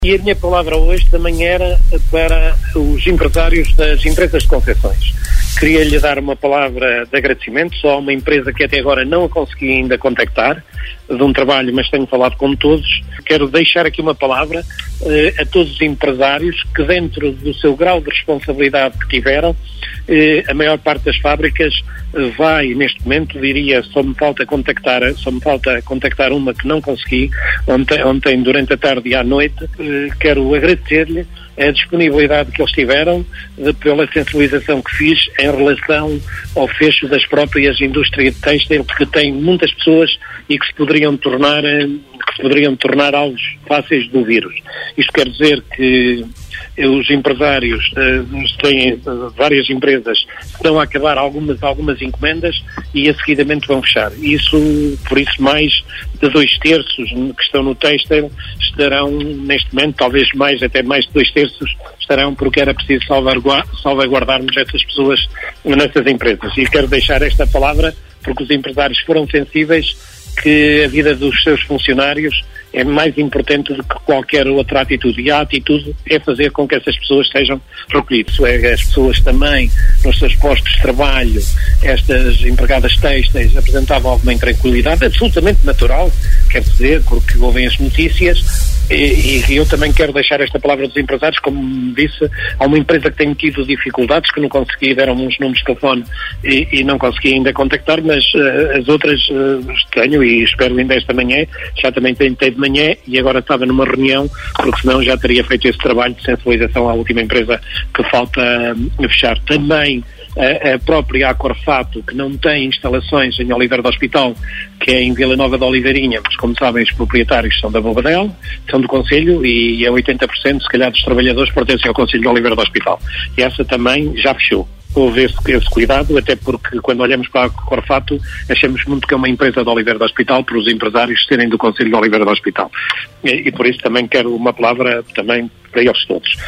E a minha palavra hoje também era para os empresários das empresas de concessões. Queria-lhe dar uma palavra de agradecimento só a uma empresa que até agora não a consegui ainda contactar, de um trabalho, mas tenho falado com todos. Quero deixar aqui uma palavra a todos os empresários que, dentro do seu grau de responsabilidade que tiveram, a maior parte das fábricas vai, neste momento, diria, só me falta contactar uma que não consegui, ontem durante a tarde e à noite. Quero agradecer-lhe a disponibilidade que eles tiveram, pela sensibilização que fiz em relação ao fecho das próprias indústrias de têxtil, que tem muitas pessoas e que se poderiam tornar alvos fáceis do vírus. Isto quer dizer que os empresários têm várias empresas que estão a acabar algumas encomendas e a seguidamente vão fechar. Por isso mais de 2/3 que estão no têxtil estarão neste momento, talvez até mais de 2/3 estarão, porque era preciso salvaguardarmos essas pessoas nessas empresas. E quero deixar esta palavra porque os empresários foram sensíveis que a vida dos seus funcionários é mais importante do que qualquer outra atitude. E a atitude é fazer com que essas pessoas sejam recolhidas. As pessoas também, nos seus postos de trabalho, estas empregadas têxteis apresentavam alguma intranquilidade, absolutamente natural, quer dizer, porque ouvem as notícias. E eu também quero deixar esta palavra dos empresários, como disse, há uma empresa que tem tido dificuldades, que não consegui, deram uns números de telefone e não consegui ainda contactar, mas as outras tenho e espero ainda esta manhã. Já também tentei de manhã e agora estava numa reunião, porque senão já teria feito esse trabalho de sensibilização à última empresa que falta fechar. Também a própria Acorfato, que não tem instalações em Oliveira do Hospital, que é em Vila Nova de Oliveirinha, mas como sabem os proprietários são da Bobadela, são do Conselho e 80% se calhar dos trabalhadores pertencem ao Conselho de Oliveira do Hospital. E essa também já fechou. Houve esse cuidado, até porque quando olhamos para a Acorfato achamos muito que é uma empresa de Oliveira do Hospital, por os empresários serem do Conselho de Oliveira do Hospital. E por isso também quero uma palavra também para eles todos.